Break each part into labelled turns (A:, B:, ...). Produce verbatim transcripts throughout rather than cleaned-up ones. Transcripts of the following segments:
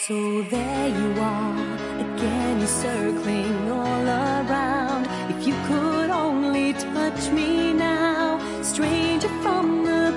A: So there you are, again you're circling all around. If you could only touch me now, stranger from the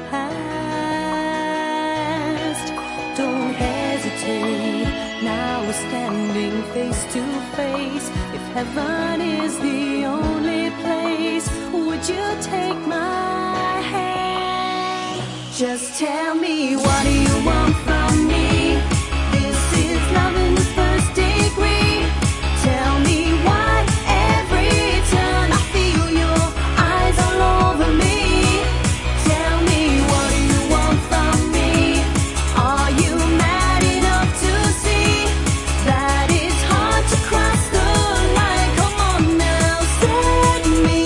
A: past. Don't hesitate, now we're standing face to face. If heaven is the only place, would you take my hand? Just tell me, what do you want from me? This is love in the first degree. Tell me why every turn I feel your eyes all over me. Tell me, what do you want from me? Are you mad enough to see that it's hard to cross the line? Come on now, set me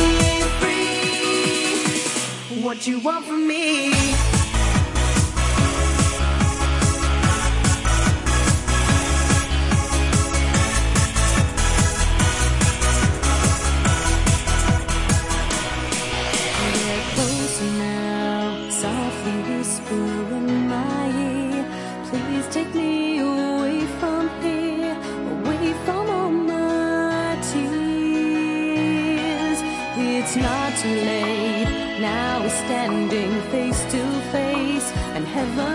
A: free. What you want from me? Softly whisper in my ear, please take me away from here, away from all my tears. It's not too late, now we're standing face to face, and heaven